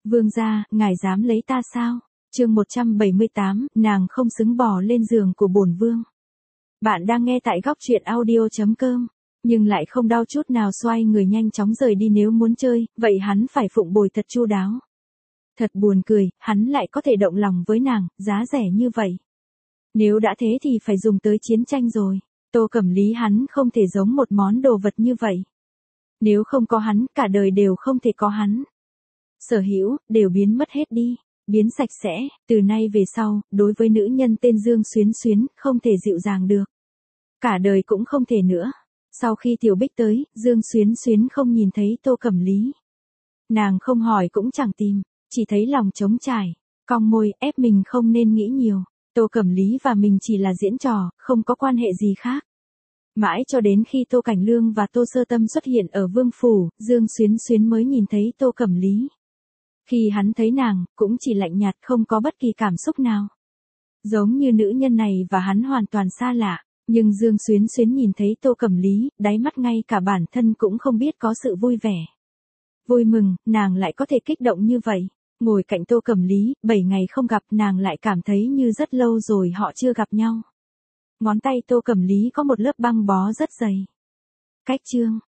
Vương gia, ngài dám lấy ta sao? Chương 178, nàng không xứng bò lên giường của bổn vương. Bạn đang nghe tại góc truyện audio.com, nhưng lại không đau chút nào, xoay người nhanh chóng rời đi. Nếu muốn chơi, vậy hắn phải phụng bồi thật chu đáo. Thật buồn cười, hắn lại có thể động lòng với nàng, giá rẻ như vậy. Nếu đã thế thì phải dùng tới chiến tranh rồi. Tô Cẩm Lý hắn không thể giống một món đồ vật như vậy. Nếu không có hắn, cả đời đều không thể có hắn. Sở hữu, đều biến mất hết đi, biến sạch sẽ, từ nay về sau, đối với nữ nhân tên Dương Xuyến Xuyến, không thể dịu dàng được. Cả đời cũng không thể nữa. Sau khi Tiểu Bích tới, Dương Xuyến Xuyến không nhìn thấy Tô Cẩm Lý. Nàng không hỏi cũng chẳng tìm, chỉ thấy lòng trống trải, cong môi, ép mình không nên nghĩ nhiều. Tô Cẩm Lý và mình chỉ là diễn trò, không có quan hệ gì khác. Mãi cho đến khi Tô Cảnh Lương và Tô Sơ Tâm xuất hiện ở Vương Phủ, Dương Xuyến Xuyến mới nhìn thấy Tô Cẩm Lý. Khi hắn thấy nàng, cũng chỉ lạnh nhạt, không có bất kỳ cảm xúc nào. Giống như nữ nhân này và hắn hoàn toàn xa lạ, nhưng Dương Xuyến Xuyến nhìn thấy Tô Cẩm Lý, đáy mắt ngay cả bản thân cũng không biết có sự vui vẻ. Vui mừng, nàng lại có thể kích động như vậy. Ngồi cạnh Tô Cẩm Lý, 7 ngày không gặp, nàng lại cảm thấy như rất lâu rồi họ chưa gặp nhau. Ngón tay Tô Cẩm Lý có một lớp băng bó rất dày. Cách chương